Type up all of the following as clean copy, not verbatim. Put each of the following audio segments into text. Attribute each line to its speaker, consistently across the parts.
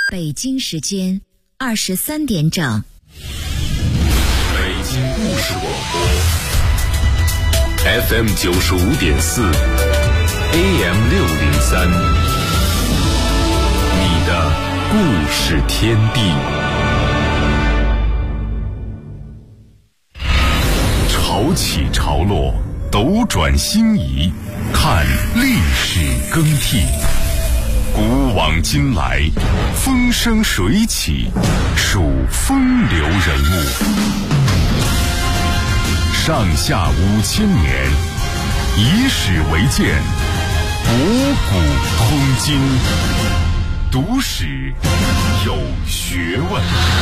Speaker 1: 北京时间23点整。
Speaker 2: 北京故事广播 FM 95.4 AM 603，你的故事天地。潮起潮落，斗转星移，看历史更替。古往今来，风生水起，数风流人物。上下5000年，以史为鉴，博古通今，读史有学问。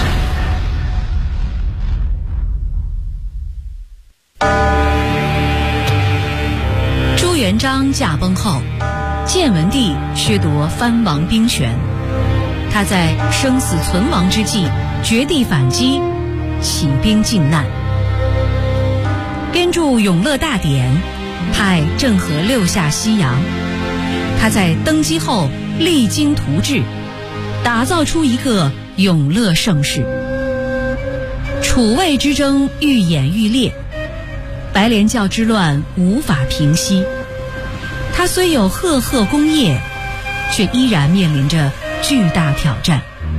Speaker 3: 朱元璋驾崩后，建文帝削夺藩王兵权，他在生死存亡之际绝地反击，起兵靖难，编著《永乐大典》，派郑和6下西洋。他在登基后励精图治，打造出一个永乐盛世。楚魏之争愈演愈烈，白莲教之乱无法平息。他虽有赫赫功业，却依然面临着巨大挑战。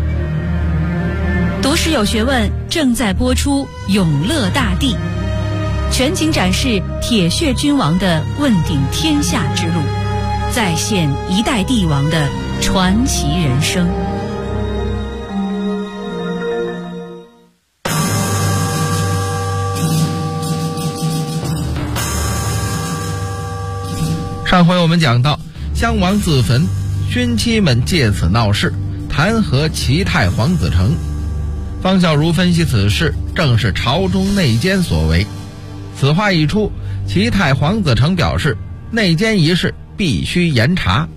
Speaker 3: 读史有学问正在播出《永乐大帝》，全景展示铁血君王的问鼎天下之路，再现一代帝王的传奇人生。
Speaker 4: 上回我们讲到，襄王自焚，勋戚们借此闹事，弹劾齐太黄子成。方孝孺分析此事正是朝中内奸所为。此话一出，齐太黄子成表示，内奸一事必须严查。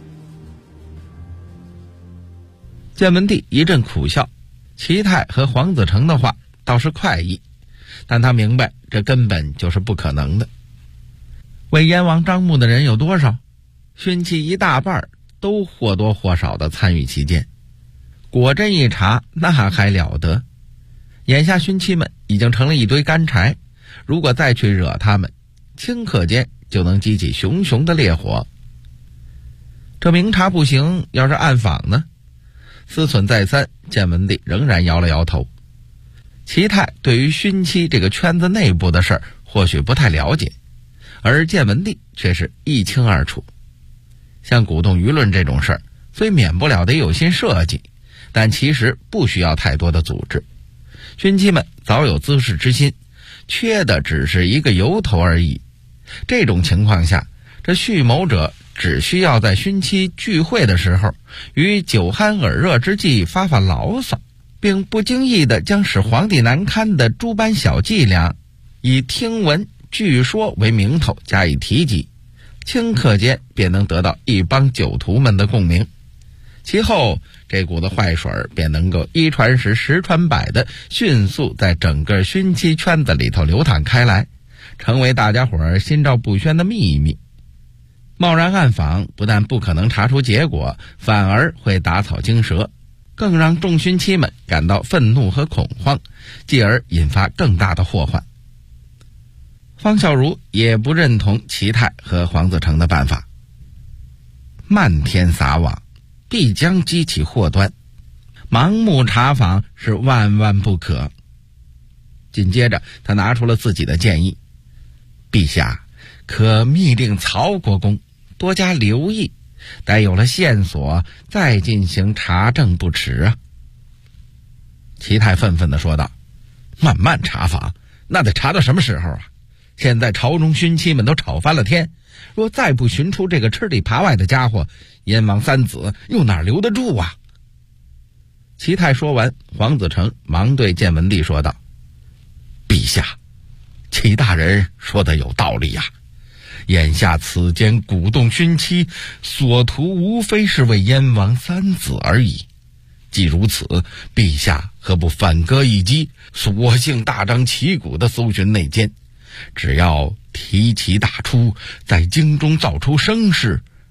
Speaker 4: 建文帝一阵苦笑，齐太和黄子成的话倒是快意，但他明白这根本就是不可能的。为燕王张目的人有多少？勋戚一大半都或多或少地参与其间。果真一查，那还了得！眼下勋戚们已经成了一堆干柴，如果再去惹他们，顷刻间就能激起熊熊的烈火。这明察不行，要是暗访呢？思忖再三，建文帝仍然摇了摇头。齐太对于勋戚这个圈子内部的事儿或许不太了解，而建文帝却是一清二楚。像鼓动舆论这种事儿，虽免不了得有心设计，但其实不需要太多的组织。勋戚们早有滋事之心，缺的只是一个由头而已。这种情况下，这蓄谋者只需要在勋戚聚会的时候，于酒酣耳热之际发发牢骚，并不经意地将使皇帝难堪的诸般小伎俩，以听闻据说为名头加以提及，顷刻间便能得到一帮酒徒们的共鸣。其后这股子坏水便能够一传十十传百的迅速在整个勋戚圈子里头流淌开来，成为大家伙儿心照不宣的秘密。贸然暗访不但不可能查出结果，反而会打草惊蛇，更让众勋戚们感到愤怒和恐慌，继而引发更大的祸患。方孝孺也不认同齐太和黄子成的办法，漫天撒网必将激起祸端，盲目查访是万万不可。紧接着他拿出了自己的建议，陛下可密令曹国公多加留意，待有了线索再进行查证不迟啊。齐太愤愤地说道，慢慢查访，那得查到什么时候啊？现在朝中勋戚们都吵翻了天，若再不寻出这个吃里扒外的家伙，燕王三子又哪留得住啊？齐太说完，黄子成忙对建文帝说道，陛下，齐大人说的有道理呀，眼下此间鼓动勋戚，所图无非是为燕王三子而已。既如此，陛下何不反戈一击，索性大张旗鼓地搜寻内奸？只要提其大出，在京中造出声势，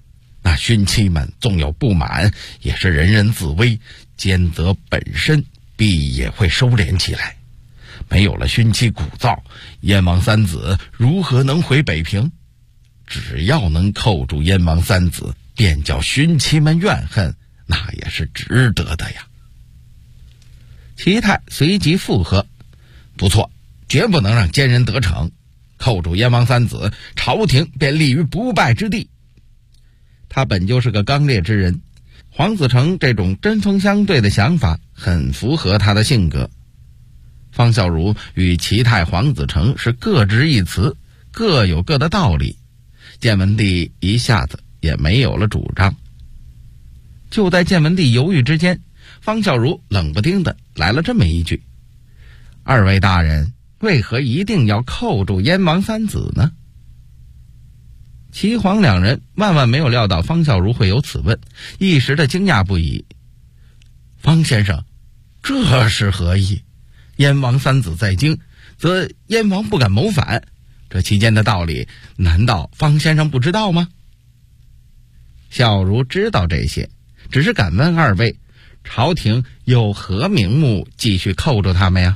Speaker 4: 那勋戚们纵有不满，也是人人自危，奸贼本身必也会收敛起来。没有了勋戚鼓噪，燕王三子如何能回北平？只要能扣住燕王三子，便叫勋戚们怨恨，那也是值得的呀。齐泰随即附和：不错，绝不能让奸人得逞，扣住燕王三子，朝廷便立于不败之地。他本就是个刚烈之人，黄子成这种针锋相对的想法很符合他的性格。方孝孺与齐泰、黄子成是各执一词，各有各的道理，建文帝一下子也没有了主张。就在建文帝犹豫之间，方孝孺冷不丁的来了这么一句：二位大人为何一定要扣住燕王三子呢？齐黄两人万万没有料到方孝孺会有此问，一时的惊讶不已。方先生，这是何意？燕王三子在京，则燕王不敢谋反，这其间的道理，难道方先生不知道吗？孝孺知道这些，只是敢问二位，朝廷有何名目继续扣住他们呀？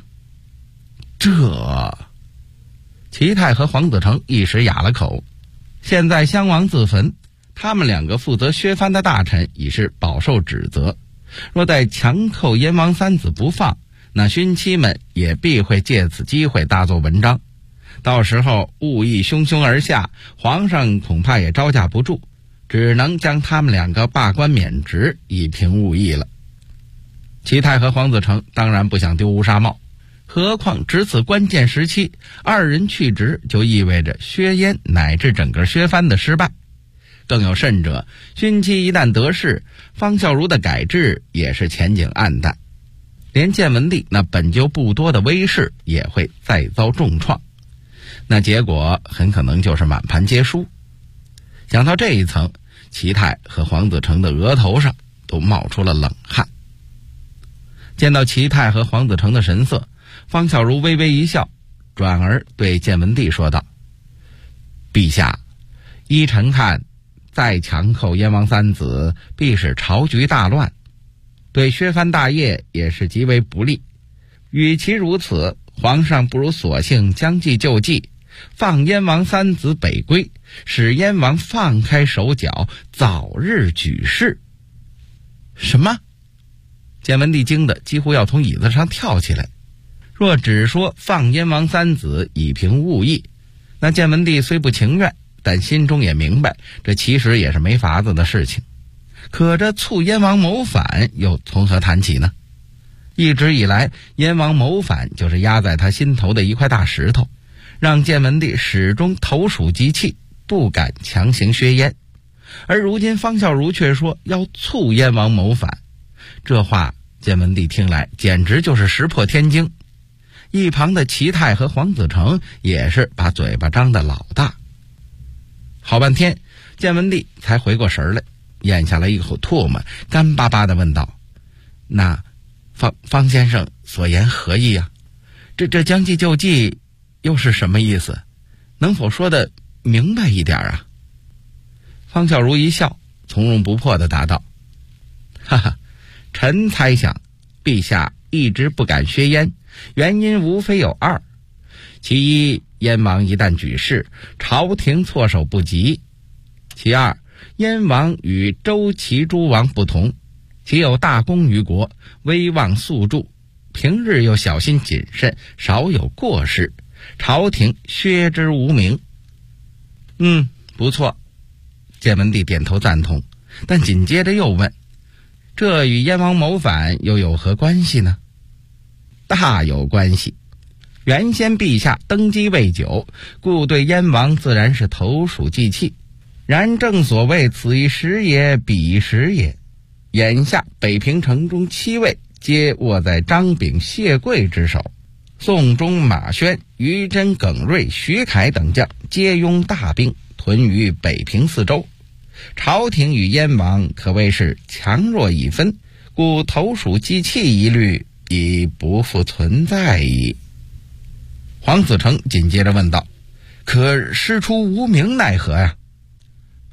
Speaker 4: 齐泰和黄子成一时哑了口。现在襄王自焚，他们两个负责削藩的大臣已是饱受指责，若再强扣燕王三子不放，那勋戚们也必会借此机会大做文章，到时候物议汹汹而下，皇上恐怕也招架不住，只能将他们两个罢官免职，以平物议了。齐泰和黄子成当然不想丢乌纱帽，何况值此关键时期，二人去职就意味着削燕乃至整个削藩的失败。更有甚者，勋戚一旦得势，方孝孺的改制也是前景暗淡，连建文帝那本就不多的威势也会再遭重创，那结果很可能就是满盘皆输。想到这一层，齐泰和黄子成的额头上都冒出了冷汗。见到齐泰和黄子成的神色，方孝孺微微一笑，转而对建文帝说道：陛下，依臣看，再强扣燕王三子，必使朝局大乱，对削藩大业也是极为不利。与其如此，皇上不如索性将计就计，放燕王三子北归，使燕王放开手脚，早日举事。什么？建文帝惊得几乎要从椅子上跳起来。若只说放燕王三子以平物议，那建文帝虽不情愿，但心中也明白，这其实也是没法子的事情。可这促燕王谋反又从何谈起呢？一直以来，燕王谋反就是压在他心头的一块大石头，让建文帝始终投鼠忌器，不敢强行削燕。而如今方孝孺却说要促燕王谋反，这话建文帝听来简直就是石破天惊。一旁的齐泰和黄子成也是把嘴巴张得老大。好半天，建文帝才回过神来，咽下了一口唾沫，干巴巴地问道：那方先生所言何意啊？这将计就计又是什么意思？能否说得明白一点啊？方孝孺一笑，从容不迫地答道：哈哈，臣猜想陛下一直不敢削燕，原因无非有二：其一，燕王一旦举事，朝廷措手不及；其二，燕王与周齐诸王不同，其有大功于国，威望肃著，平日又小心谨慎，少有过失，朝廷削之无名。不错。建文帝点头赞同，但紧接着又问：这与燕王谋反又有何关系呢？大有关系。原先陛下登基未久，故对燕王自然是投鼠忌器，然正所谓此一时也，彼一时也。眼下北平城中7位皆握在张炳、谢贵之手，宋忠、马宣、于真、耿瑞、徐凯等将皆拥大兵屯于北平四周，朝廷与燕王可谓是强弱已分，故投鼠忌器一律已不复存在矣。黄子成紧接着问道：可师出无名奈何呀？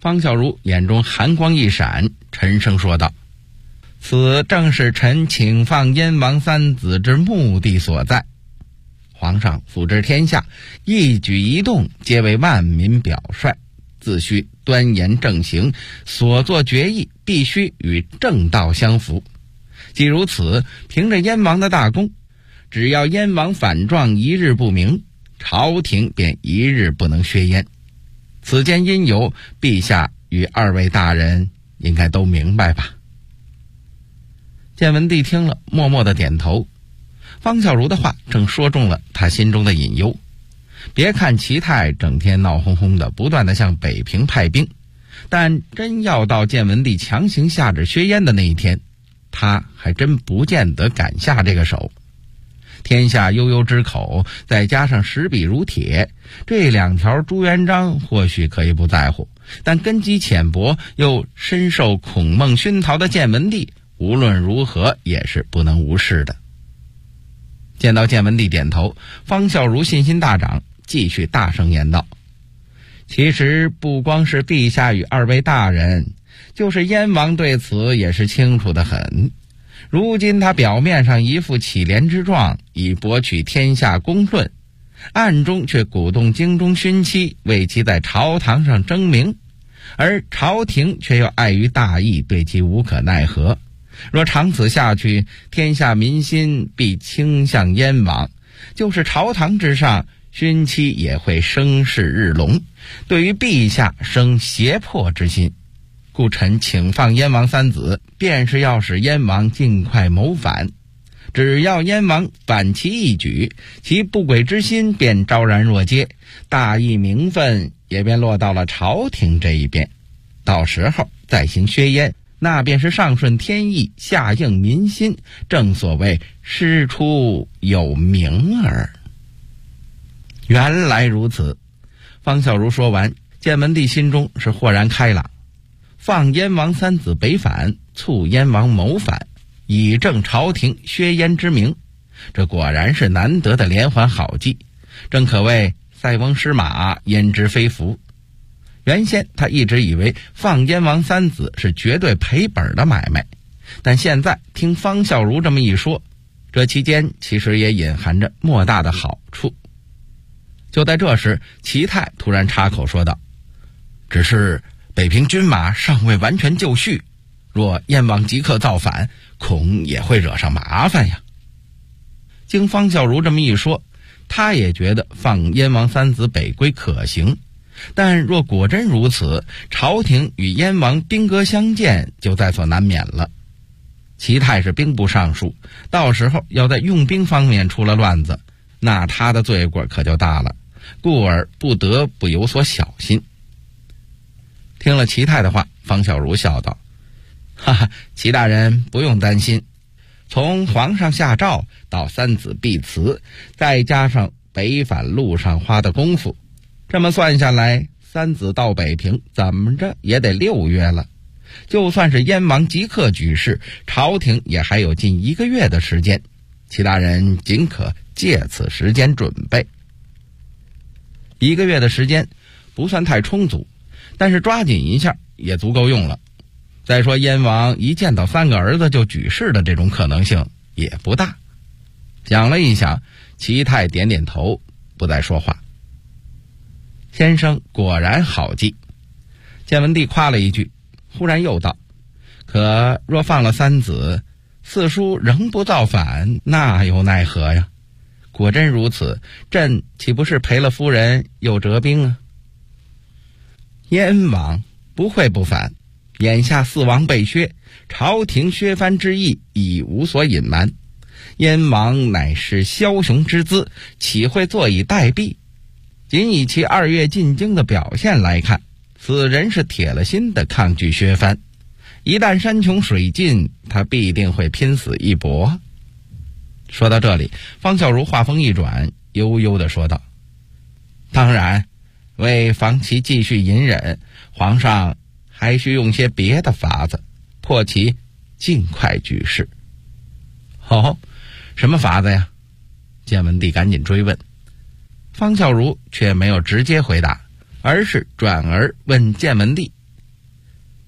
Speaker 4: 方孝孺眼中寒光一闪，沉声说道：“此正是臣请放燕王三子之目的所在。皇上辅治天下，一举一动皆为万民表率，自须端严正行，所作决议必须与正道相符。既如此，凭着燕王的大功，只要燕王反状一日不明，朝廷便一日不能削燕。此间因由，陛下与二位大人应该都明白吧？”建文帝听了，默默地点头。方孝孺的话正说中了他心中的隐忧。别看齐泰整天闹哄哄的，不断地向北平派兵，但真要到建文帝强行下旨削燕的那一天，他还真不见得敢下这个手。天下悠悠之口，再加上实笔如铁，这两条朱元璋或许可以不在乎，但根基浅薄又深受孔孟熏陶的建文帝，无论如何也是不能无视的。见到建文帝点头，方孝孺信心大涨，继续大声言道：“其实不光是陛下与二位大人，就是燕王对此也是清楚得很。如今他表面上一副乞怜之状，以博取天下公论，暗中却鼓动京中勋戚为其在朝堂上争名，而朝廷却又碍于大义，对其无可奈何。若长此下去，天下民心必倾向燕王，就是朝堂之上，勋戚也会声势日隆，对于陛下生胁迫之心。故臣请放燕王三子，便是要使燕王尽快谋反。只要燕王反其一举，其不轨之心便昭然若揭，大义名分也便落到了朝廷这一边。到时候再行削燕，那便是上顺天意，下应民心，正所谓师出有名耳。”原来如此。方孝孺说完，建文帝心中是豁然开朗。放燕王三子北返，促燕王谋反，以正朝廷削燕之名，这果然是难得的连环好计，正可谓塞翁失马，焉知非福。原先他一直以为放燕王三子是绝对赔本的买卖，但现在听方孝孺这么一说，这期间其实也隐含着莫大的好处。就在这时，齐泰突然插口说道：“只是北平军马尚未完全就绪，若燕王即刻造反，恐也会惹上麻烦呀。”经方孝孺这么一说，他也觉得放燕王三子北归可行，但若果真如此，朝廷与燕王兵戈相见就在所难免了。齐泰是兵部尚书，到时候要在用兵方面出了乱子，那他的罪过可就大了，故而不得不有所小心。听了齐泰的话，方孝孺笑道：“哈哈，齐大人不用担心，从皇上下诏到三子必辞，再加上北返路上花的功夫，这么算下来，三子到北平怎么着也得6月了。就算是燕王即刻举事，朝廷也还有近1个月的时间，齐大人尽可借此时间准备。1个月的时间不算太充足，但是抓紧一下也足够用了。再说燕王一见到3个儿子就举事的这种可能性也不大。”想了一想，齐泰点点头，不再说话。先生果然好计。建文帝夸了一句，忽然又道：“可若放了三子，四叔仍不造反，那又奈何呀？果真如此，朕岂不是赔了夫人又折兵啊？”燕王不会不反，眼下四王被削，朝廷削藩之意已无所隐瞒。燕王乃是枭雄之资，岂会坐以待毙？仅以其2月进京的表现来看，此人是铁了心的抗拒削藩。一旦山穷水尽，他必定会拼死一搏。说到这里，方孝孺话锋一转，悠悠地说道：“当然，为防其继续隐忍，皇上还需用些别的法子，迫其尽快举事。”“哦，什么法子呀？”建文帝赶紧追问。方孝孺却没有直接回答，而是转而问建文帝：“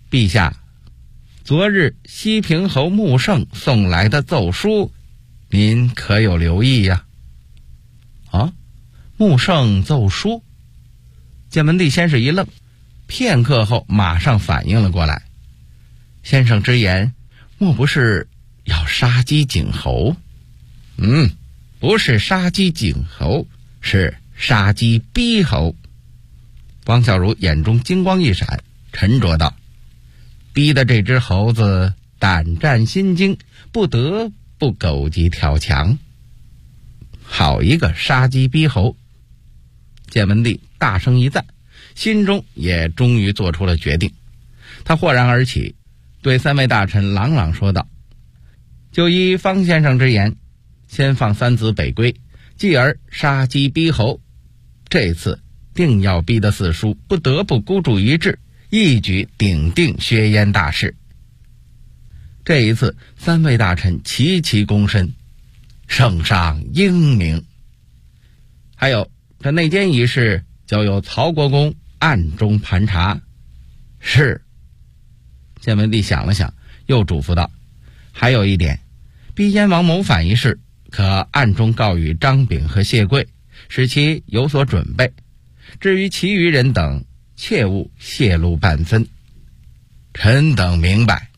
Speaker 4: 陛下，昨日西平侯穆圣送来的奏书，您可有留意呀？啊，穆圣奏书？建文帝先是一愣，片刻后马上反应了过来。先生之言，莫不是要杀鸡儆猴？不是杀鸡儆猴，是杀鸡逼猴。王小如眼中金光一闪，沉着道：逼得这只猴子胆战心惊，不得不狗急跳墙。好一个杀鸡逼猴！建文帝大声一赞，心中也终于做出了决定。他豁然而起，对3位大臣朗朗说道：就依方先生之言，先放3子北归，继而杀鸡逼猴。这次定要逼得四叔不得不孤注一掷，一举顶定薛燕大事。这一次3位大臣齐齐躬身，圣上英明。还有这内奸一事，交由曹国公暗中盘查。是。建文帝想了想，又嘱咐道：还有一点，逼燕王谋反一事，可暗中告与张炳和谢贵，使其有所准备。至于其余人等，切勿泄露半分。臣等明白。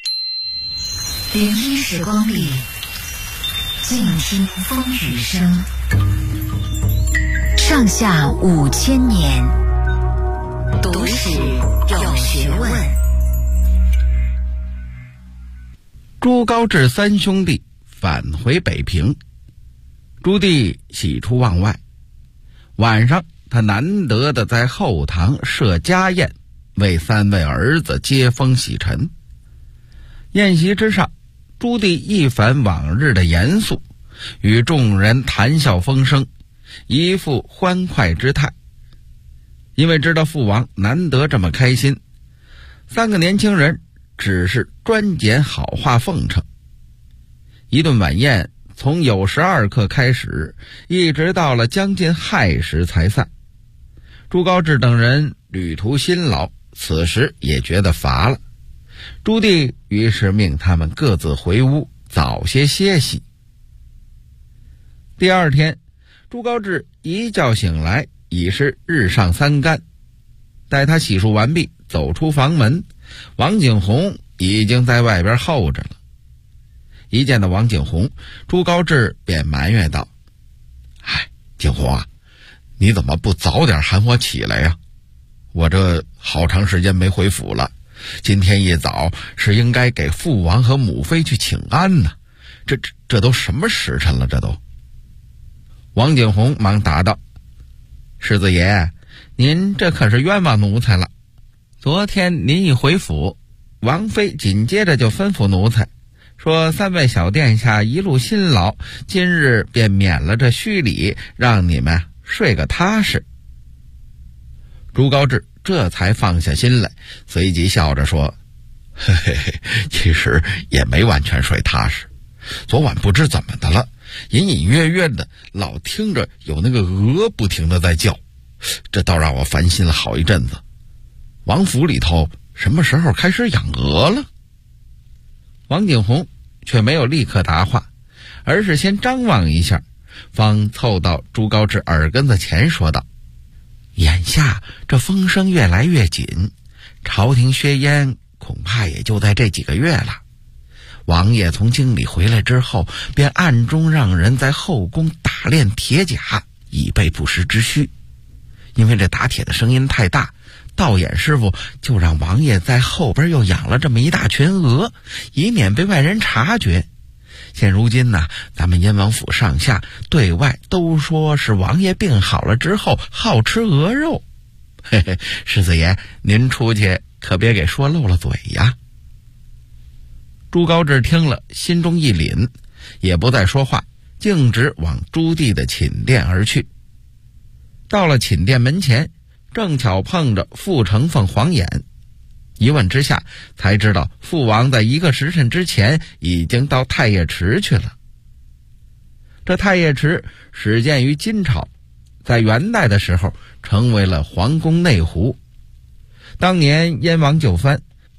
Speaker 1: 01时光里，静听风雨声，上下5000年，读史有学问。
Speaker 4: 朱高炽3兄弟返回北平，朱棣喜出望外。晚上他难得的在后堂设家宴，为3位儿子接风洗尘。宴席之上，朱棣一反往日的严肃，与众人谈笑风生，一副欢快之态。因为知道父王难得这么开心，3个年轻人只是专拣好话奉承。一顿晚宴从酉时2刻开始，一直到了将近亥时才散。朱高炽等人旅途辛劳，此时也觉得乏了。朱棣于是命他们各自回屋，早些歇息。第2天，朱高炽一觉醒来，已是日上3竿。待他洗漱完毕，走出房门，王景洪已经在外边候着了。一见到王景洪，朱高炽便埋怨道：景洪啊，你怎么不早点喊我起来呀？我这好长时间没回府了，今天一早是应该给父王和母妃去请安呢。这都什么时辰了？这都。王景洪忙答道：世子爷，您这可是冤枉奴才了。昨天您一回府，王妃紧接着就吩咐奴才说3位小殿下一路辛劳，今日便免了这虚礼，让你们睡个踏实。朱高炽这才放下心来，随即笑着说：嘿嘿嘿，其实也没完全睡踏实。昨晚不知怎么的了，隐隐约约的老听着有那个鹅不停的在叫，这倒让我烦心了好一阵子。王府里头什么时候开始养鹅了？王景洪却没有立刻答话，而是先张望一下，方凑到朱高炽耳根子前说道：眼下这风声越来越紧，朝廷薛燕恐怕也就在这几个月了。王爷从京里回来之后，便暗中让人在后宫打练铁甲，以备不时之需。因为这打铁的声音太大，道演师傅就让王爷在后边又养了这么一大群鹅，以免被外人察觉。现如今呢，咱们燕王府上下对外都说是王爷病好了之后好吃鹅肉。嘿嘿，世子爷，您出去可别给说漏了嘴呀。朱高炽听了，心中一凛，也不再说话，径直往朱棣的寝殿而去。到了寝殿门前，正巧碰着傅承凤、黄衍，一问之下才知道父王在1个时辰之前已经到太液池去了。这太液池始建于金朝，在元代的时候成为了皇宫内湖。当年燕王就藩，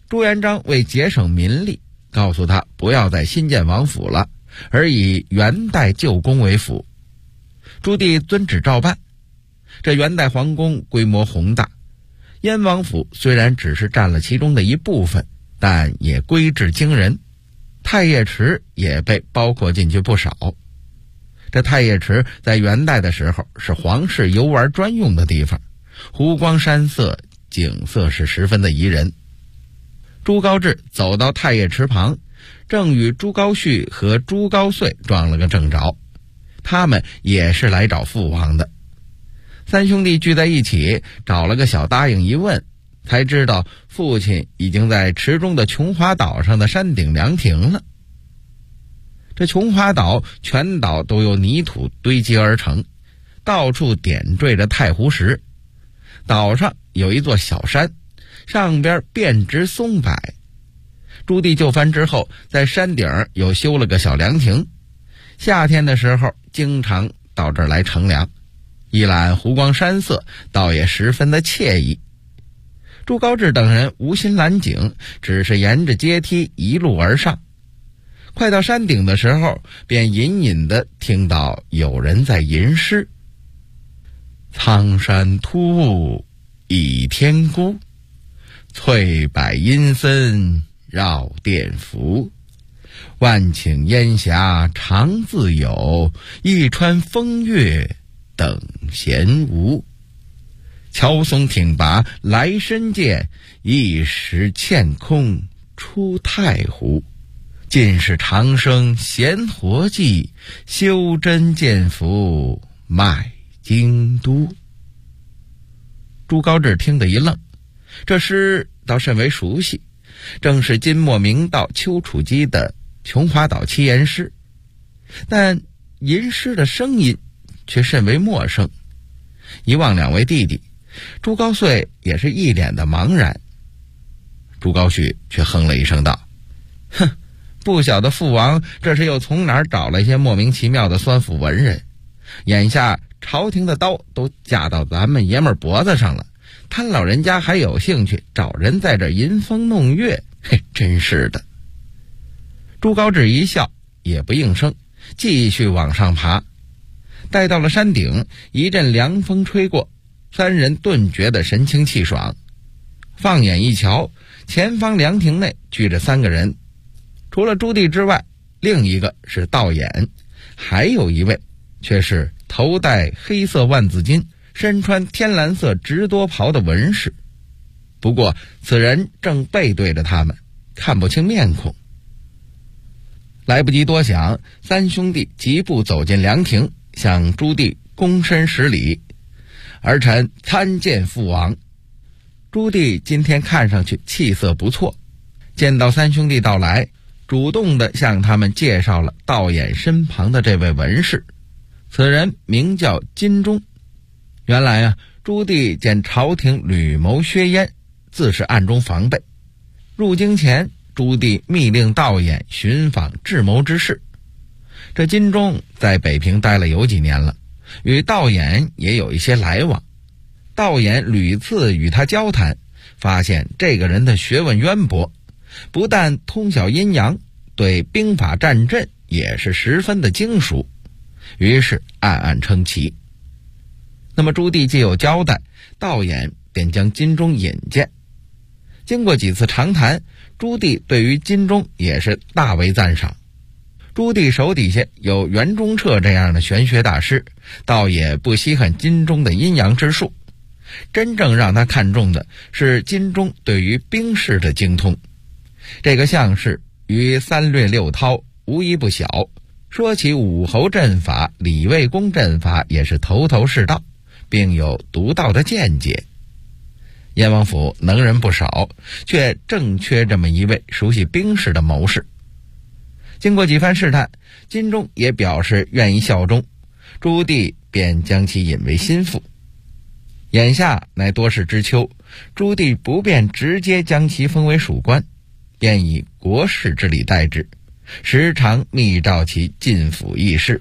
Speaker 4: 朱元璋为节省民力，告诉他不要再新建王府了，而以元代旧宫为府。朱棣遵旨照办。这元代皇宫规模宏大，燕王府虽然只是占了其中的一部分，但也规制惊人。太液池也被包括进去不少。这太液池在元代的时候是皇室游玩专用的地方，湖光山色，景色是十分的宜人。朱高炽走到太液池旁，正与朱高煦和朱高燧撞了个正着。他们也是来找父王的。三兄弟聚在一起，找了个小答应，一问才知道父亲已经在池中的琼华岛上的山顶凉亭了。这琼华岛全岛都由泥土堆积而成，到处点缀着太湖石。岛上有一座小山，上边遍植松柏。朱棣就藩之后，在山顶又修了个小凉亭，夏天的时候经常到这儿来乘凉，一览湖光山色，倒也十分的惬意。朱高炽等人无心览景，只是沿着阶梯一路而上。快到山顶的时候，便隐隐地听到有人在吟诗：苍山突兀倚天孤，翠柏阴森绕殿服。万顷烟霞常自有，一川风月等闲无。乔松挺拔来深涧，一时欠空出太湖。尽是长生闲活计，修真见福迈京都。朱高炽听得一愣，这诗倒甚为熟悉，正是金末明道丘处机的琼华岛七言诗，但吟诗的声音却甚为陌生。一望两位弟弟，朱高燧也是一脸的茫然。朱高煦却哼了一声道：哼，不晓得父王这是又从哪儿找了一些莫名其妙的酸腐文人，眼下朝廷的刀都架到咱们爷们儿脖子上了，他老人家还有兴趣找人在这吟风弄月，嘿，真是的。朱高炽一笑，也不应声，继续往上爬。待到了山顶，一阵凉风吹过，三人顿觉得神清气爽。放眼一瞧，前方凉亭内聚着三个人，除了朱棣之外，另一个是道衍，还有一位却是头戴黑色万字巾，身穿天蓝色直多袍的文士。不过此人正背对着他们，看不清面孔。来不及多想，三兄弟疾步走进凉亭，向朱棣躬身施礼：儿臣参见父王。朱棣今天看上去气色不错，见到三兄弟到来，主动地向他们介绍了道衍身旁的这位文士。此人名叫金钟。原来啊，朱棣见朝廷屡谋削烟，自是暗中防备。入京前，朱棣密令道衍寻访智谋之士。这金钟在北平待了有几年了，与道衍也有一些来往。道衍屡次与他交谈，发现这个人的学问渊博，不但通晓阴阳，对兵法战阵也是十分的精熟，于是暗暗称奇。那么朱棣既有交代，道衍便将金钟引荐。经过几次长谈，朱棣对于金钟也是大为赞赏。朱棣手底下有袁中彻这样的玄学大师，倒也不稀罕金钟的阴阳之术。真正让他看中的是金钟对于兵事的精通。这个项氏与三略六韬无一不晓，说起武侯阵法、李卫公阵法也是头头是道，并有独到的见解。燕王府能人不少，却正缺这么一位熟悉兵事的谋士。经过几番试探，金钟也表示愿意效忠，朱棣便将其引为心腹。眼下乃多事之秋，朱棣不便直接将其封为属官，便以国事之礼待之，时常密召其进府议事。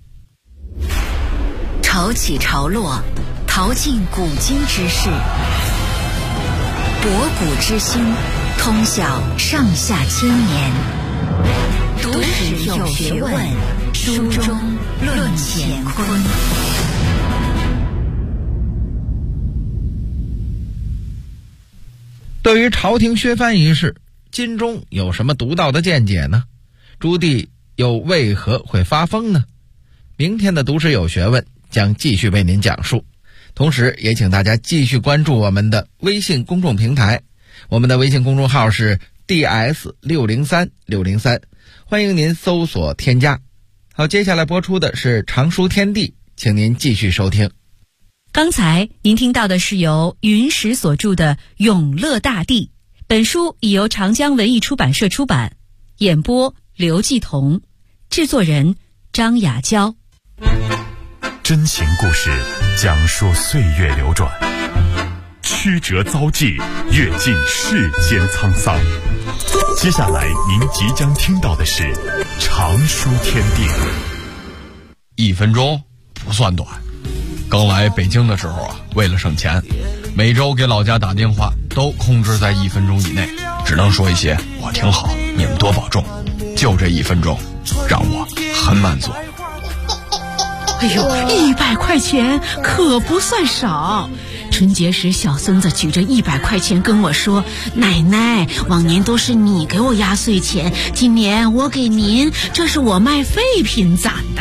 Speaker 1: 潮起潮落，淘尽古今之事，博古之心， 通晓上下千年，读史有学问，书中论乾坤。
Speaker 4: 对于朝廷削藩一事，金钟有什么独到的见解呢？朱棣又为何会发疯呢？明天的读史有学问将继续为您讲述，同时也请大家继续关注我们的微信公众平台，我们的微信公众号是 DS603603，欢迎您搜索添加。好，接下来播出的是常书天地，请您继续收听。
Speaker 3: 刚才您听到的是由云石所著的《永乐大帝》，本书已由长江文艺出版社出版，演播刘继彤，制作人张雅娇。
Speaker 2: 真情故事讲述岁月流转，曲折遭际，阅尽世间沧桑。接下来您即将听到的是常书天地。
Speaker 5: 1分钟不算短。刚来北京的时候啊，为了省钱，每周给老家打电话都控制在1分钟以内，只能说一些我挺好，你们多保重。就这1分钟，让我很满足。
Speaker 6: 哎呦，100块钱可不算少。春节时小孙子举着100块钱跟我说，奶奶，往年都是你给我压岁钱，今年我给您，这是我卖废品攒的。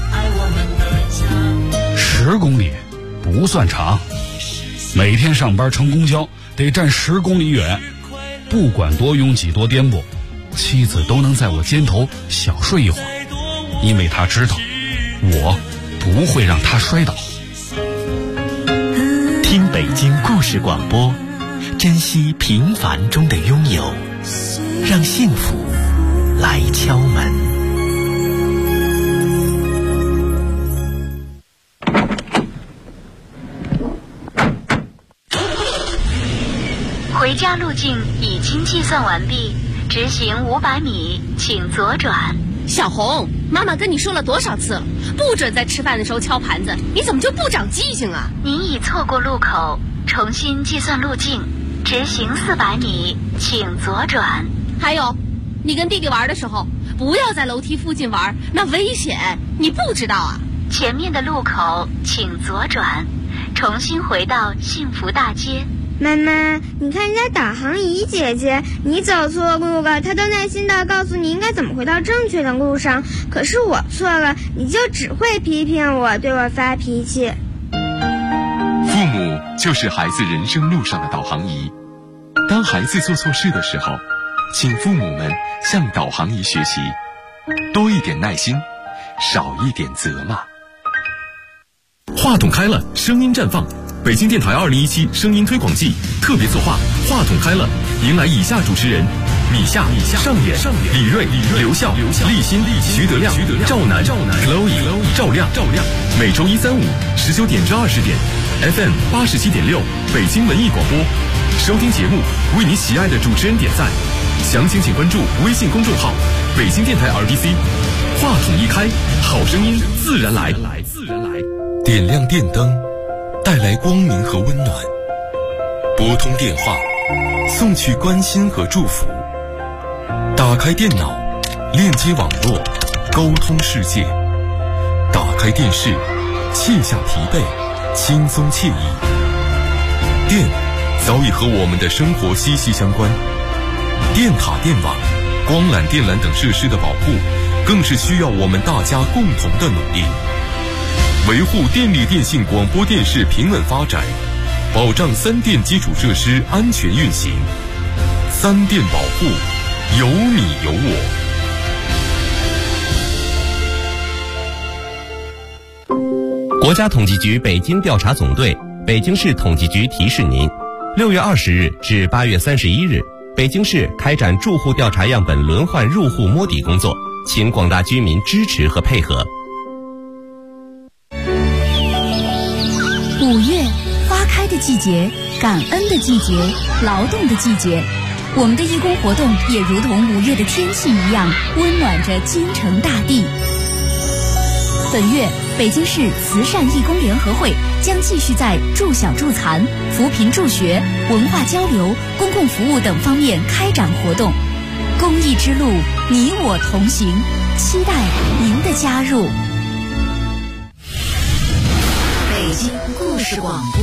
Speaker 7: 10公里不算长，每天上班乘公交得站10公里远，不管多拥挤多颠簸，妻子都能在我肩头小睡一会儿，因为她知道我不会让她摔倒。
Speaker 8: 听北京故事广播，珍惜平凡中的拥有，让幸福来敲门。
Speaker 1: 回家路径已经计算完毕，直行500米，请左转。
Speaker 9: 小红，妈妈跟你说了多少次了，不准在吃饭的时候敲盘子，你怎么就不长记性啊？
Speaker 1: 您已错过路口，重新计算路径，直行400米，请左转。
Speaker 9: 还有，你跟弟弟玩的时候，不要在楼梯附近玩，那危险，你不知道啊？
Speaker 1: 前面的路口请左转，重新回到幸福大街。
Speaker 10: 妈妈，你看人家导航仪姐姐，你走错路了，她都耐心地告诉你应该怎么回到正确的路上，可是我错了，你就只会批评我，对我发脾气。
Speaker 11: 父母就是孩子人生路上的导航仪，当孩子做错事的时候，请父母们向导航仪学习，多一点耐心，少一点责骂。
Speaker 12: 话筒开了，声音绽放。北京电台2017声音推广季特别策划话筒开了，迎来以下主持人：米夏、上演、李锐、刘笑、立新、徐德亮、赵楠、Chloe、赵亮。每周1、3、5 19点至20点 ，FM 87.6北京文艺广播。收听节目，为你喜爱的主持人点赞。详情请关注微信公众号“北京电台RTC”。话筒一开，好声音自然来。
Speaker 13: 点亮电灯，带来光明和温暖；拨通电话，送去关心和祝福；打开电脑，链接网络，沟通世界；打开电视，卸下疲惫，轻松惬意。电早已和我们的生活息息相关，电塔、电网、光缆、电缆等设施的保护，更是需要我们大家共同的努力。维护电力电信广播电视平稳发展，保障3电基础设施安全运行。3电保护，有你有
Speaker 14: 我。国家统计局北京调查总队、北京市统计局提示您：6月20日至8月31日，北京市开展住户调查样本轮换入户摸底工作，请广大居民支持和配合。
Speaker 15: 5月，花开的季节，感恩的季节，劳动的季节。我们的义工活动也如同5月的天气一样，温暖着京城大地。 本月，北京市慈善义工联合会将继续在助小助残、扶贫助学、文化交流、公共服务等方面开展活动。公益之路，你我同行，期待您的加入。
Speaker 1: 北京故事广播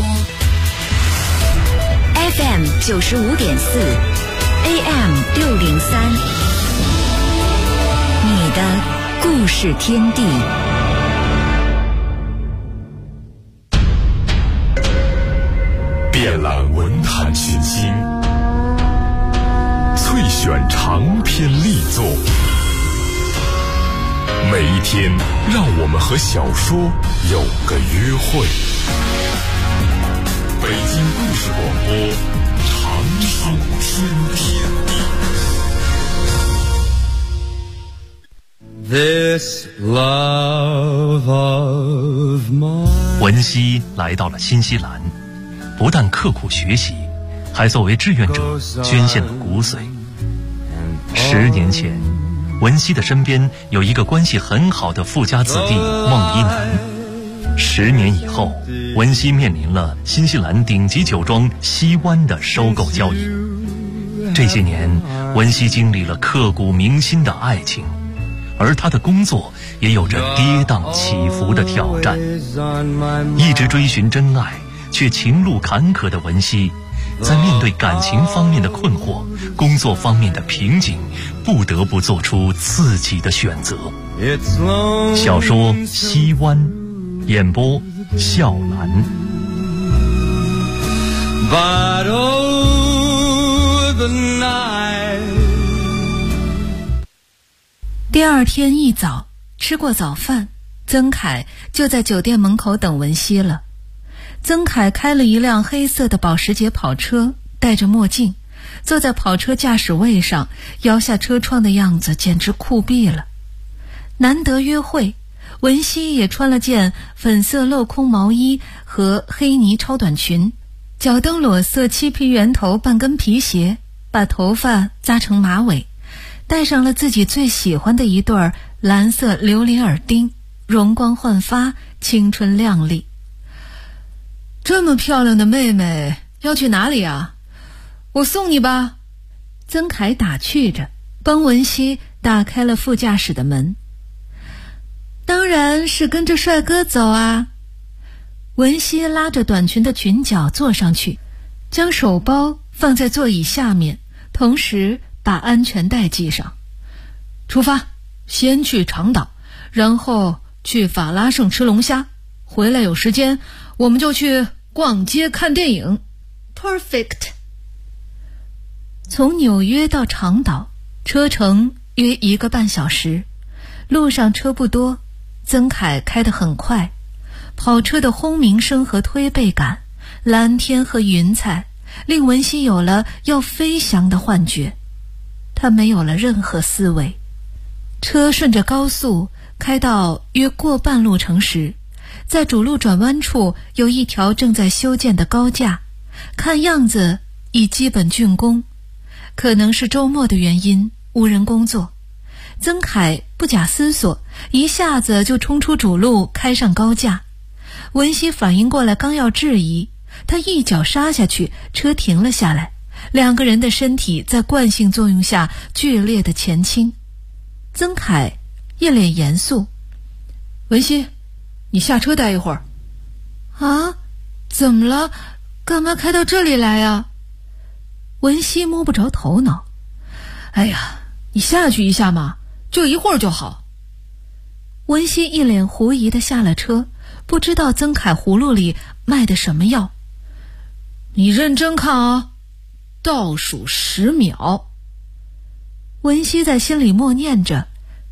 Speaker 1: FM 95.4 AM 603，你的故事天地。
Speaker 2: 遍览文坛群星，萃选长篇力作，每一天让我们和小说有个约会。北京故事广播，长寿天地。
Speaker 16: This love of mine。
Speaker 17: 文熙来到了新西兰，不但刻苦学习，还作为志愿者捐献了骨髓。10年前，文熙的身边有一个关系很好的富家子弟孟一楠。10年以后，文熙面临了新西兰顶级酒庄西湾的收购交易。这些年，文熙经历了刻骨铭心的爱情，而他的工作也有着跌宕起伏的挑战。一直追寻真爱却情路坎坷的文熙，在面对感情方面的困惑、工作方面的瓶颈，不得不做出自己的选择。小说《西湾》，演播笑兰。
Speaker 16: But oh, the night。
Speaker 6: 第二天一早，吃过早饭，曾凯就在酒店门口等文熙了。曾凯开了一辆黑色的保时捷跑车，戴着墨镜，坐在跑车驾驶位上，摇下车窗的样子简直酷毙了。难得约会，文熙也穿了件粉色镂空毛衣和黑呢超短裙，脚蹬裸色漆皮圆头半跟皮鞋，把头发扎成马尾，戴上了自己最喜欢的一对蓝色琉璃耳钉，容光焕发，青春靓丽。这么漂亮的妹妹要去哪里啊？我送你吧。曾凯打趣着，帮文熙打开了副驾驶的门。当然是跟着帅哥走啊。文熙拉着短裙的裙角坐上去，将手包放在座椅下面，同时把安全带系上。出发，先去长岛，然后去法拉盛吃龙虾，回来有时间我们就去逛街看电影。 Perfect。 从纽约到长岛，车程约1个半小时，路上车不多，曾凯开得很快，跑车的轰鸣声和推背感，蓝天和云彩，令文熙有了要飞翔的幻觉。他没有了任何思维。车顺着高速开到约过半路程时，在主路转弯处有一条正在修建的高架，看样子已基本竣工，可能是周末的原因，无人工作。曾凯不假思索，一下子就冲出主路，开上高架。文熙反应过来，刚要质疑，他一脚刹下去，车停了下来，两个人的身体在惯性作用下剧烈的前倾。曾凯一脸严肃：文熙，你下车待一会儿。啊？怎么了？干嘛开到这里来呀？文熙摸不着头脑。哎呀，你下去一下嘛，就一会儿就好。文熙一脸狐疑地下了车，不知道曾凯葫芦里卖的什么药。你认真看啊，倒数10秒。文熙在心里默念着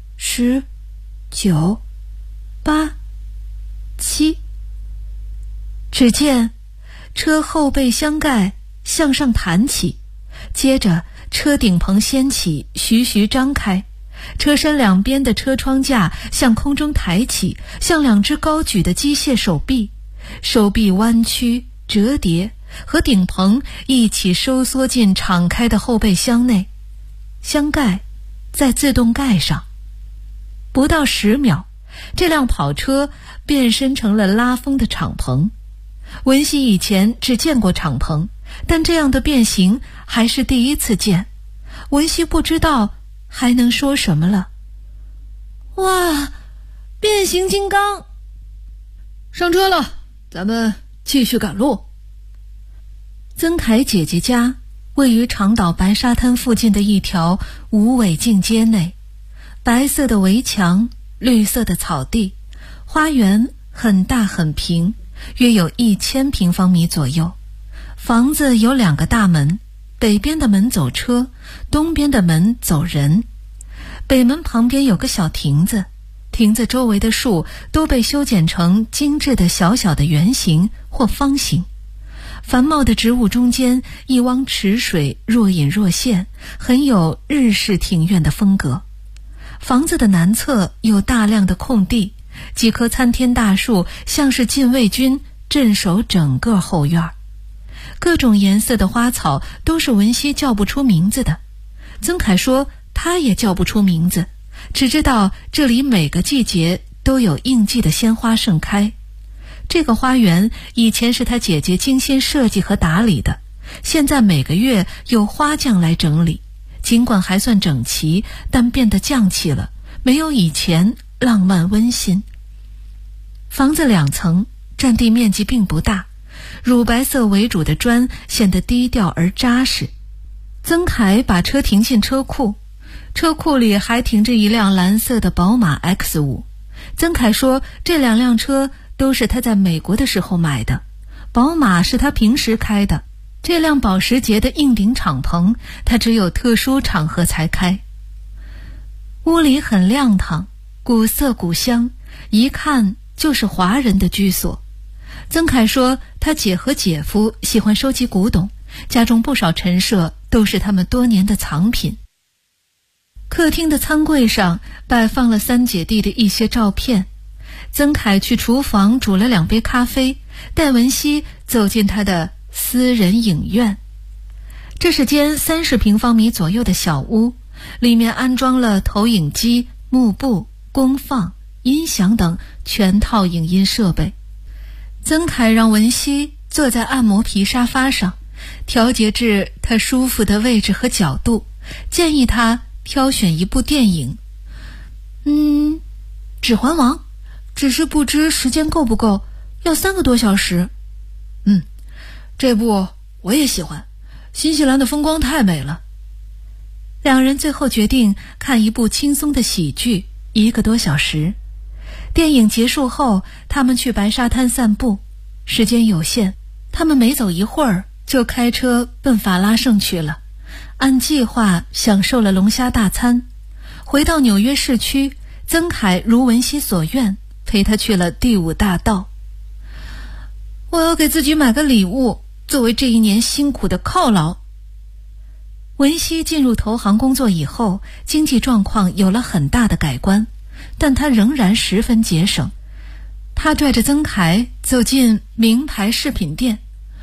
Speaker 6: ：10、9、8、7。只见车后备箱盖向上弹起，接着车顶棚掀起，徐徐张开，车身两边的车窗架向空中抬起，像2只高举的机械手臂，手臂弯曲折叠，和顶棚一起收缩进敞开的后备箱内，箱盖再自动盖上。不到10秒，
Speaker 18: 这辆跑车变身成了拉风的敞篷。文熙以前只见过敞篷，但这样的变形还是第一次见。文熙不知道还能说什么了。哇，变形金刚！
Speaker 6: 上车了，咱们继续赶路。
Speaker 18: 曾凯姐姐家位于长岛白沙滩附近的一条无尾径街内，白色的围墙，绿色的草地，花园很大很平，约有1000平方米左右。房子有2个大门，北边的门走车，东边的门走人。北门旁边有个小亭子，亭子周围的树都被修剪成精致的小小的圆形或方形。繁茂的植物中间一汪池水若隐若现，很有日式庭院的风格。房子的南侧有大量的空地，几棵参天大树像是禁卫军镇守整个后院。各种颜色的花草都是文熙叫不出名字的。曾凯说他也叫不出名字，只知道这里每个季节都有应季的鲜花盛开。这个花园以前是他姐姐精心设计和打理的，现在每个月有花匠来整理，尽管还算整齐，但变得匠气了，没有以前浪漫温馨。房子2层，占地面积并不大，乳白色为主的砖显得低调而扎实。曾凯把车停进车库，车库里还停着一辆蓝色的宝马 X5。曾凯说这2辆车都是他在美国的时候买的，宝马是他平时开的，这辆保时捷的硬顶敞篷他只有特殊场合才开。屋里很亮堂，古色古香，一看就是华人的居所。曾凯说他姐和姐夫喜欢收集古董，家中不少陈设都是他们多年的藏品。客厅的餐柜上摆放了3姐弟的一些照片。曾凯去厨房煮了2杯咖啡，带文熙走进他的私人影院。这是间30平方米左右的小屋，里面安装了投影机、幕布、功放、音响等全套影音设备。曾凯让文熙坐在按摩皮沙发上，调节至他舒服的位置和角度，建议他挑选一部电影。指环王，只是不知时间够不够，要3个多小时。
Speaker 6: 这部我也喜欢，新西兰的风光太美了。
Speaker 18: 2人最后决定看一部轻松的喜剧，1个多小时。电影结束后，他们去白沙滩散步，时间有限，他们没走一会儿就开车奔法拉盛去了。按计划享受了龙虾大餐。回到纽约市区，曾凯如文熙所愿，陪他去了第5大道。
Speaker 6: 我要给自己买个礼物，作为这1年辛苦的犒劳。
Speaker 18: 文熙进入投行工作以后，经济状况有了很大的改观，但他仍然十分节省。他拽着曾凯走进名牌饰品店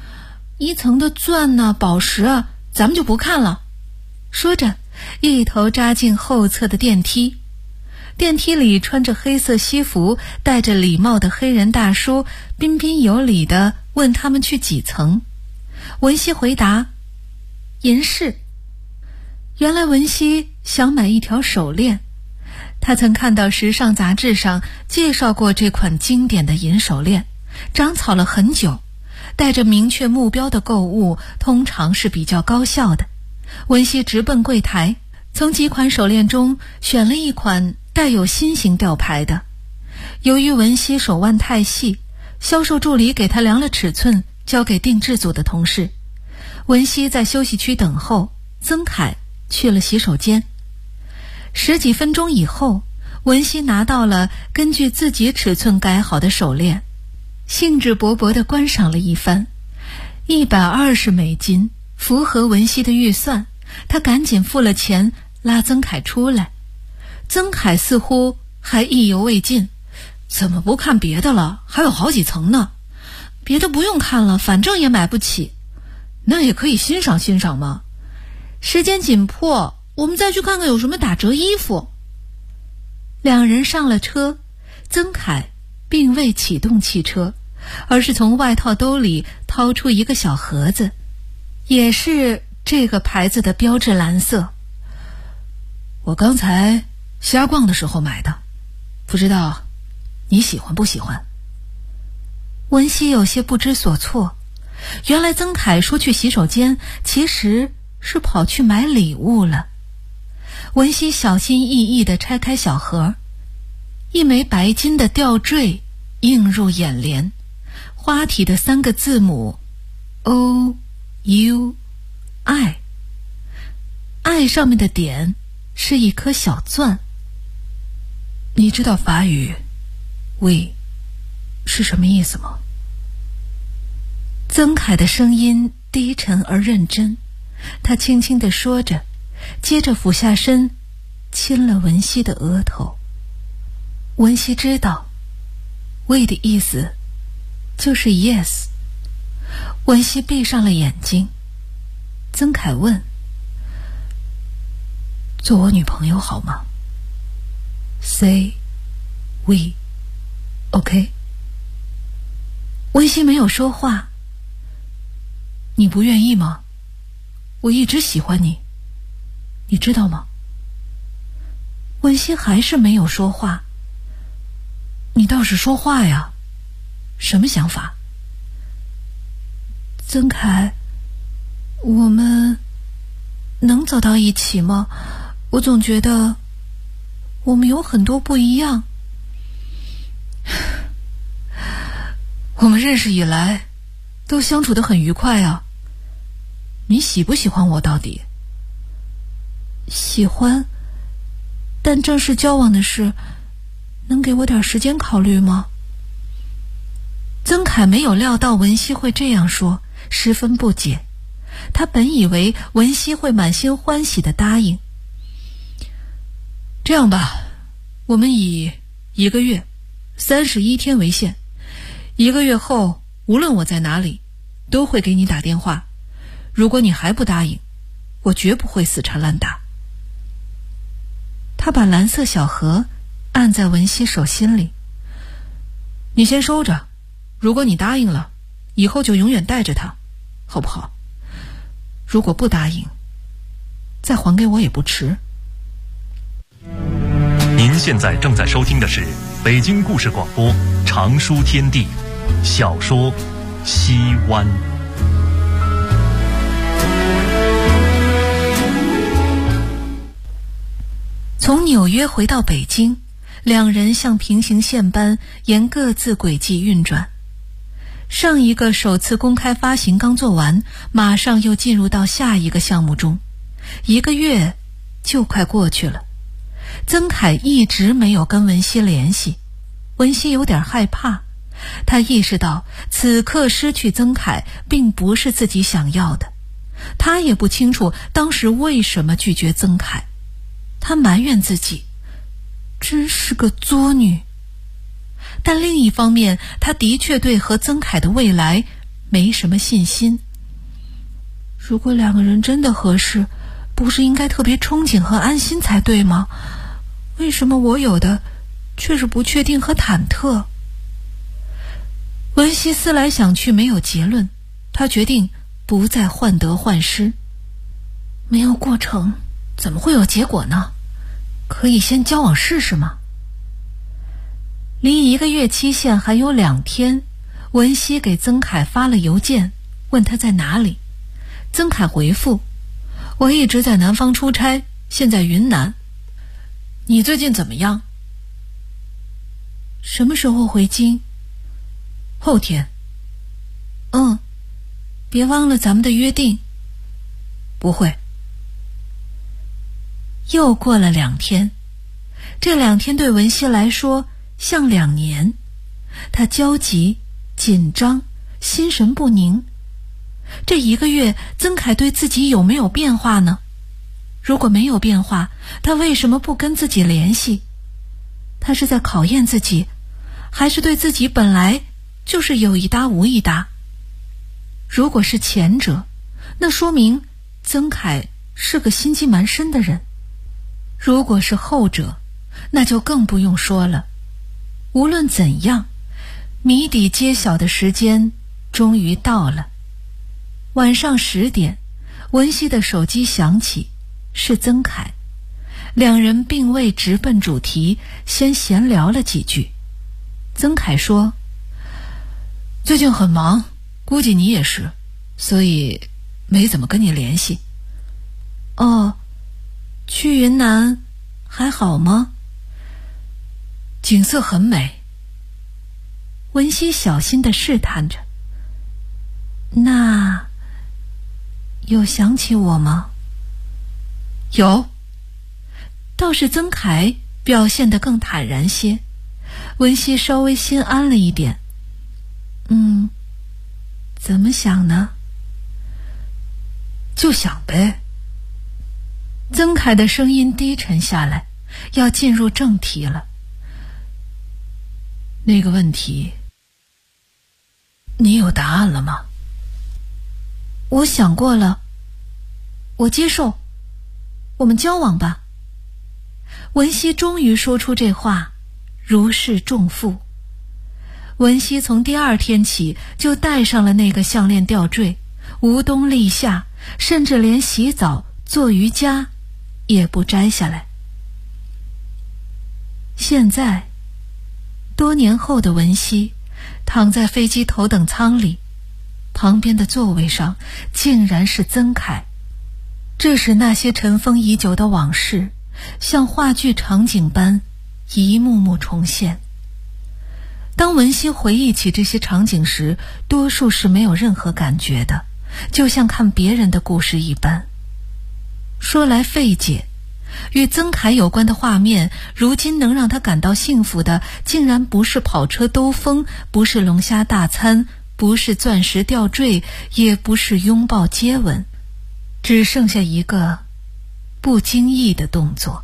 Speaker 18: ，1层的钻呢、宝石啊，咱们就不看了。说着，一头扎进后侧的电梯。电梯里穿着黑色西服、戴着礼帽的黑人大叔彬彬有礼地问他们去几层。文熙回答：银饰。原来文熙想买一条手链，他曾看到时尚杂志上介绍过这款经典的银手链，长草了很久。带着明确目标的购物通常是比较高效的。文熙直奔柜台，从几款手链中选了一款带有心形吊牌的。由于文熙手腕太细，销售助理给他量了尺寸，交给定制组的同事。文熙在休息区等候，曾凯去了洗手间。10几分钟以后，文熙拿到了根据自己尺寸改好的手链，兴致勃勃地观赏了一番。$120，符合文熙的预算。他赶紧付了钱，拉曾凯出来。曾凯似乎还意犹未尽，
Speaker 6: 怎么不看别的了？还有好几层呢。
Speaker 18: 别的不用看了，反正也买不起。
Speaker 6: 那也可以欣赏欣赏嘛。
Speaker 18: 时间紧迫，我们再去看看有什么打折衣服。2人上了车， 曾凯并未启动汽车，而是从外套兜里掏出一个小盒子，也是这个牌子的标志蓝色。我刚才瞎逛的时候买的，不知道你喜欢不喜欢？文熙有些不知所措，原来曾凯说去洗手间，其实是跑去买礼物了。文熙小心翼翼地拆开小盒，一枚白金的吊坠映入眼帘，花体的3个字母 O-U-I， 爱上面的点是一颗小钻。你知道法语 "we" 是什么意思吗？曾凯的声音低沉而认真，他轻轻地说着，接着俯下身亲了文熙的额头。文熙知道 "we" 的意思就是 yes。 文熙闭上了眼睛。曾凯问：做我女朋友好吗？ Say we OK。 文熙没有说话。你不愿意吗？我一直喜欢你，你知道吗？文熙还是没有说话。你倒是说话呀，什么想法？曾凯，我们能走到一起吗？我总觉得我们有很多不一样。我们认识以来都相处得很愉快啊。你喜不喜欢我到底？喜欢，但正式交往的事，能给我点时间考虑吗？曾凯没有料到文熙会这样说，十分不解。他本以为文熙会满心欢喜地答应。这样吧，我们以1个月31天为限，1个月后无论我在哪里都会给你打电话，如果你还不答应，我绝不会死缠烂打。他把蓝色小盒按在文熙手心里。你先收着，如果你答应了，以后就永远带着它，好不好？如果不答应，再还给我也不迟。
Speaker 17: 您现在正在收听的是北京故事广播长书天地小说《西湾》。
Speaker 18: 从纽约回到北京，两人像平行线般沿各自轨迹运转。上一个首次公开发行刚做完，马上又进入到下一个项目中，1个月就快过去了。曾凯一直没有跟文熙联系，文熙有点害怕，他意识到此刻失去曾凯并不是自己想要的，他也不清楚当时为什么拒绝曾凯，他埋怨自己真是个作女。但另一方面，他的确对和曾凯的未来没什么信心。如果2个人真的合适，不是应该特别憧憬和安心才对吗？为什么我有的却是不确定和忐忑？文熙思来想去没有结论，他决定不再患得患失。没有过程怎么会有结果呢？可以先交往试试吗？离1个月期限还有2天，文熙给曾凯发了邮件，问他在哪里。曾凯回复：我一直在南方出差，现在云南。你最近怎么样？什么时候回京？后天。别忘了咱们的约定。不会。又过了2天，这2天对文熙来说像2年，他焦急、紧张、心神不宁。这1个月，曾凯对自己有没有变化呢？如果没有变化，他为什么不跟自己联系？他是在考验自己，还是对自己本来就是有一搭无一搭？如果是前者，那说明曾凯是个心机蛮深的人；如果是后者，那就更不用说了。 无论怎样，谜底揭晓的时间终于到了。晚上10点，文熙的手机响起，是曾凯。两人并未直奔主题，先闲聊了几句。曾凯说：“最近很忙，估计你也是，所以没怎么跟你联系。”哦，去云南还好吗？景色很美。文熙小心地试探着。那有想起我吗？有。倒是曾凯表现得更坦然些，文熙稍微心安了一点。怎么想呢？就想呗。曾凯的声音低沉下来，要进入正题了。那个问题，你有答案了吗？我想过了，我接受，我们交往吧。文熙终于说出这话，如释重负。文熙从第2天起就戴上了那个项链吊坠，无冬立夏，甚至连洗澡做瑜伽也不摘下来。现在多年后的文熙躺在飞机头等舱里，旁边的座位上竟然是曾凯。这时那些尘封已久的往事像话剧场景般一幕幕重现。当文熙回忆起这些场景时，多数是没有任何感觉的，就像看别人的故事一般。说来费解，与曾凯有关的画面，如今能让他感到幸福的，竟然不是跑车兜风，不是龙虾大餐，不是钻石吊坠，也不是拥抱接吻，只剩下一个不经意的动作。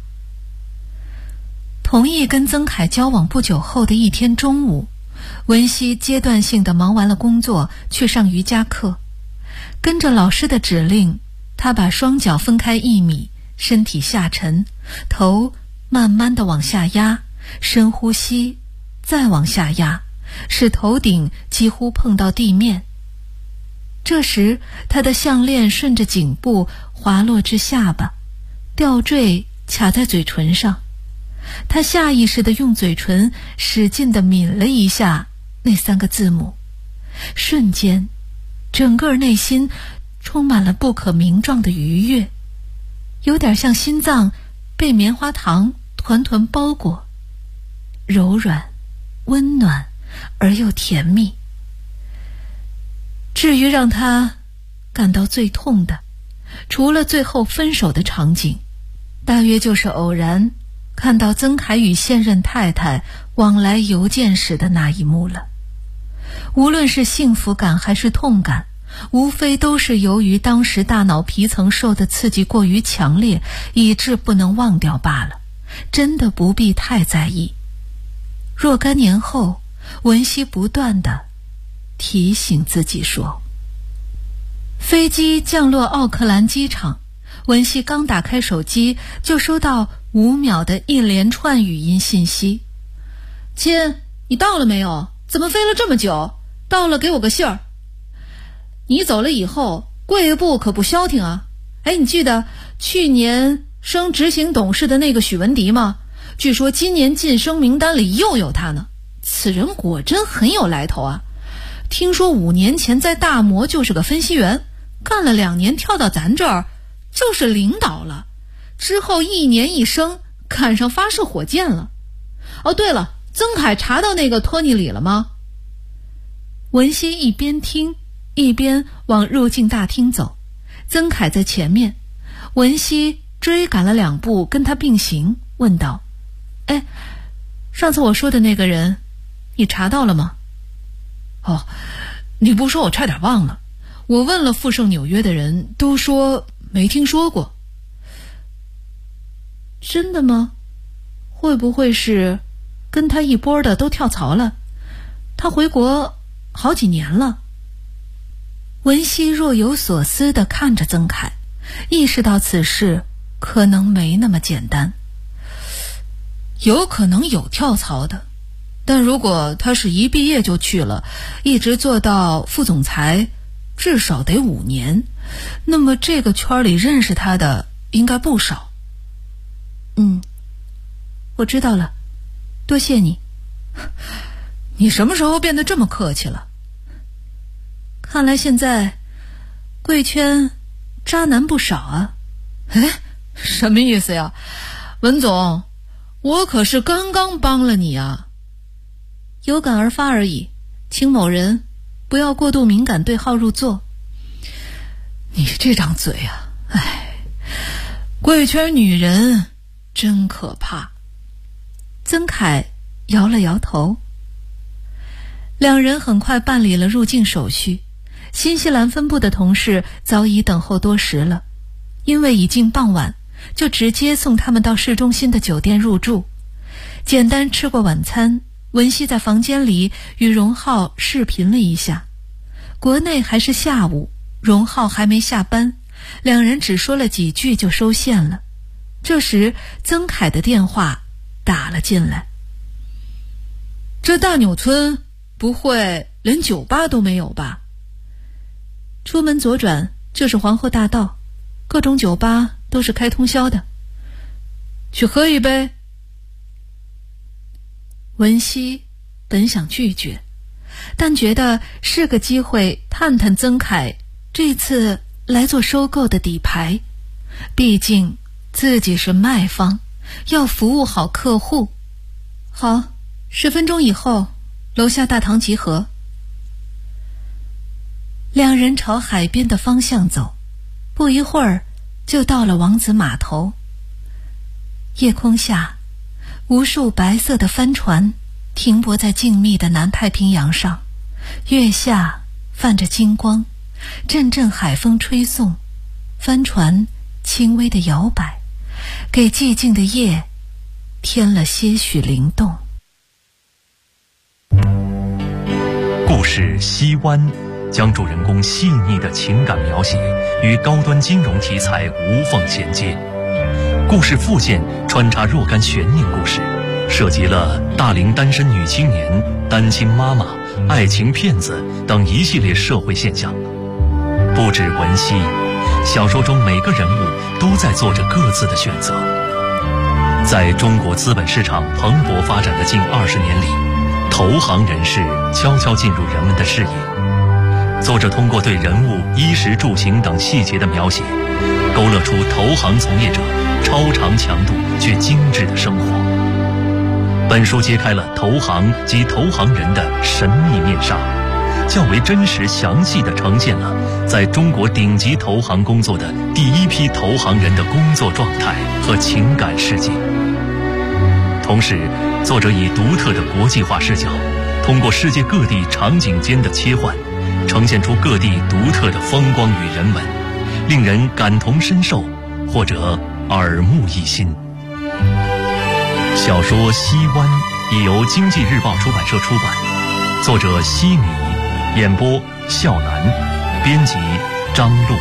Speaker 18: 同意跟曾凯交往不久后的一天中午，文熙阶段性地忙完了工作，去上瑜伽课。跟着老师的指令，他把双脚分开1米，身体下沉，头慢慢地往下压，深呼吸，再往下压，使头顶几乎碰到地面。这时他的项链顺着颈部滑落至下巴，吊坠卡在嘴唇上。他下意识地用嘴唇使劲地抿了一下那3个字母，瞬间整个内心充满了不可名状的愉悦，有点像心脏被棉花糖团团包裹，柔软、温暖而又甜蜜。至于让他感到最痛的，除了最后分手的场景，大约就是偶然看到曾凯与现任太太往来邮件时的那一幕了。无论是幸福感还是痛感，无非都是由于当时大脑皮层受的刺激过于强烈，以致不能忘掉罢了，真的不必太在意。若干年后，文熙不断地提醒自己说。飞机降落奥克兰机场，文熙刚打开手机，就收到5秒的一连串语音信息。亲，你到了没有？怎么飞了这么久？到了给我个信儿。你走了以后，贵部可不消停啊。你记得去年升执行董事的那个许文迪吗？据说今年晋升名单里又有他呢。此人果真很有来头啊。听说5年前在大摩就是个分析员，干了2年跳到咱这儿就是领导了，之后1年1升，赶上发射火箭了。哦，对了，曾凯查到那个托尼里了吗？文熙一边听一边往入境大厅走，曾凯在前面，文熙追赶了2步跟他并行，问道：上次我说的那个人你查到了吗？哦，你不说我差点忘了，我问了富盛纽约的人，都说没听说过。真的吗？会不会是跟他一波的都跳槽了？他回国好几年了。文熙若有所思地看着曾凯，意识到此事可能没那么简单。有可能有跳槽的， 但如果他是一毕业就去了，一直做到副总裁，至少得5年，那么这个圈里认识他的应该不少。我知道了，多谢你。你什么时候变得这么客气了？看来现在贵圈渣男不少啊。什么意思呀？文总，我可是刚刚帮了你啊。有感而发而已，请某人不要过度敏感对号入座。你这张嘴啊，贵圈女人真可怕。曾凯摇了摇头。两人很快办理了入境手续，新西兰分部的同事早已等候多时了，因为已近傍晚，就直接送他们到市中心的酒店入住。简单吃过晚餐，文熙在房间里与荣浩视频了一下。国内还是下午，荣浩还没下班，两人只说了几句就收线了。这时曾凯的电话打了进来。这大纽村不会连酒吧都没有吧？出门左转就是皇后大道，各种酒吧都是开通宵的。去喝一杯？文熙本想拒绝，但觉得是个机会探探曾凯这次来做收购的底牌，毕竟自己是卖方，要服务好客户。好，10分钟以后楼下大堂集合。两人朝海边的方向走，不一会儿就到了王子码头。夜空下，无数白色的帆船停泊在静谧的南太平洋上，月下泛着金光，阵阵海风吹送，帆船轻微的摇摆，给寂静的夜添了些许灵动。
Speaker 17: 故事《西湾》将主人公细腻的情感描写与高端金融题材无缝衔接。故事副线穿插若干悬念故事，涉及了大龄单身女青年、单亲妈妈、爱情骗子等一系列社会现象。不止文熙，小说中每个人物都在做着各自的选择。在中国资本市场蓬勃发展的近20年里，投行人士悄悄进入人们的视野。作者通过对人物衣食住行等细节的描写，勾勒出投行从业者超长强度却精致的生活。本书揭开了投行及投行人的神秘面纱，较为真实详细地呈现了在中国顶级投行工作的第一批投行人的工作状态和情感世界。同时，作者以独特的国际化视角，通过世界各地场景间的切换，呈现出各地独特的风光与人文，令人感同身受或者耳目一新。小说《西湾》已由经济日报出版社出版，作者西米，演播笑南，编辑张璐。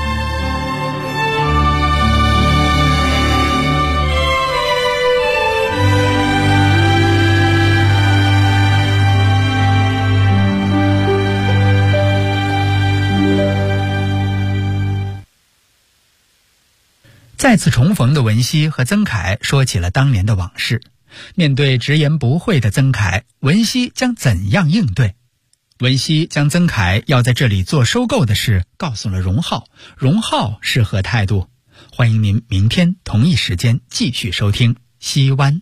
Speaker 19: 再次重逢的文熙和曾凯说起了当年的往事。面对直言不讳的曾凯，文熙将怎样应对？文熙将曾凯要在这里做收购的事告诉了荣浩，荣浩是何态度？欢迎您明天同一时间继续收听《西湾》。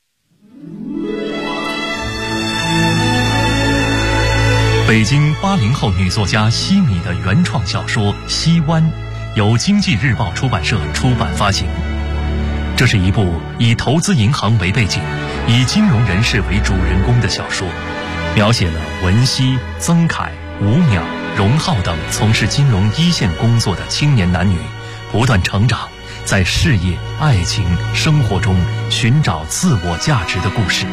Speaker 17: 北京80后女作家西米的原创小说《西湾》由经济日报出版社出版发行。这是一部以投资银行为背景，以金融人士为主人公的小说，描写了文熙、曾凯、吴淼、荣浩等从事金融一线工作的青年男女不断成长，在事业、爱情、生活中寻找自我价值的故事。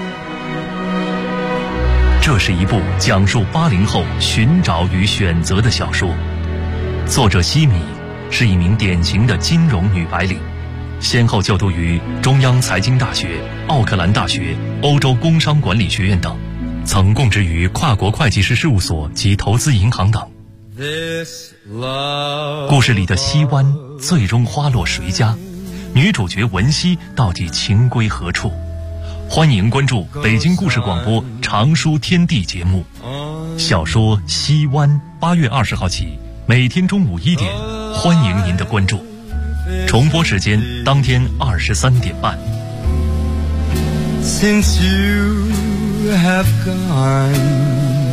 Speaker 17: 这是一部讲述80后寻找与选择的小说。作者西米是一名典型的金融女白领，先后就读于中央财经大学、奥克兰大学、欧洲工商管理学院等， 曾供职于跨国会计师事务所及投资银行等。故事里的西湾最终花落谁家？女主角文熙到底情归何处？欢迎关注北京故事广播常书天地节目。小说《西湾》8月20号起，每天中午1点，欢迎您的关注。重播时间当天23点半。
Speaker 16: Since you have gone.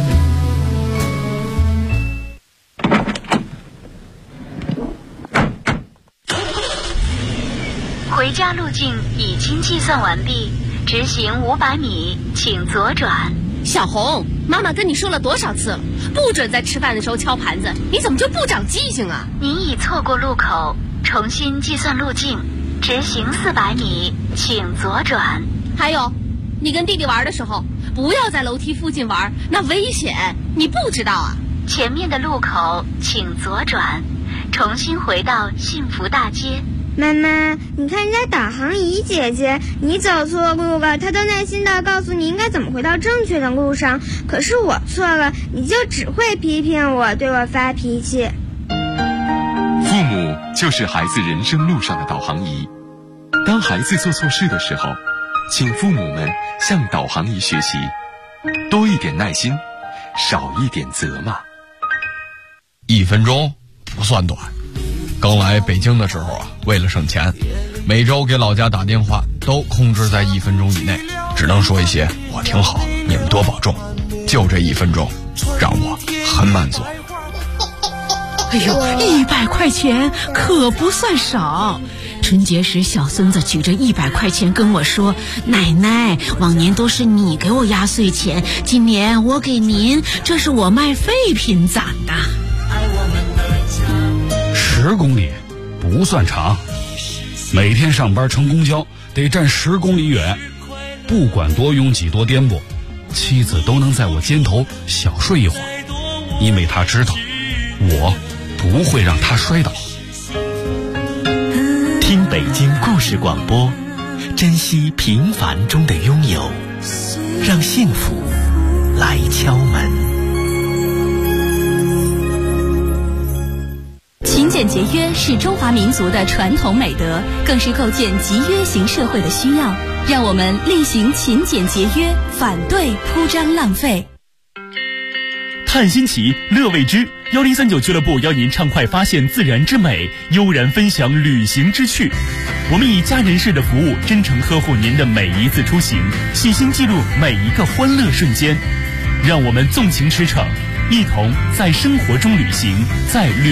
Speaker 15: 回家路径已经计算完毕，直行500米，请左转。
Speaker 9: 小红，妈妈跟你说了多少次了，不准在吃饭的时候敲盘子，你怎么就不长记性啊？
Speaker 15: 您已错过路口，重新计算路径，直行400米，请左转。
Speaker 9: 还有，你跟弟弟玩的时候，不要在楼梯附近玩，那危险，你不知道啊？
Speaker 15: 前面的路口请左转，重新回到幸福大街。
Speaker 10: 妈妈，你看人家导航仪姐姐，你走错路了，她都耐心地告诉你应该怎么回到正确的路上。可是我错了，你就只会批评我，对我发脾气。
Speaker 11: 父母就是孩子人生路上的导航仪。当孩子做错事的时候，请父母们向导航仪学习，多一点耐心，少一点责骂。
Speaker 5: 1分钟不算短。刚来北京的时候啊，为了省钱，每周给老家打电话都控制在1分钟以内，只能说一些我挺好，你们多保重。就这1分钟，让我很满足。
Speaker 6: 哎呦，100块钱可不算少。春节时，小孙子举着100块钱跟我说：“奶奶，往年都是你给我压岁钱，今年我给您，这是我卖废品攒的。
Speaker 7: ”10公里不算长，每天上班乘公交得站10公里远，不管多拥挤多颠簸，妻子都能在我肩头小睡一会儿，因为她知道我不会让她摔倒。
Speaker 8: 听北京故事广播，珍惜平凡中的拥有，让幸福来敲门。
Speaker 15: 勤俭节约是中华民族的传统美德，更是构建集约型社会的需要。让我们力行勤俭节约，反对铺张浪费。
Speaker 20: 探新奇，乐未知，1039俱乐部邀您畅快发现自然之美，悠然分享旅行之趣。我们以家人式的服务，真诚呵护您的每一次出行，细心记录每一个欢乐瞬间。让我们纵情驰骋，一同在生活中旅行，在旅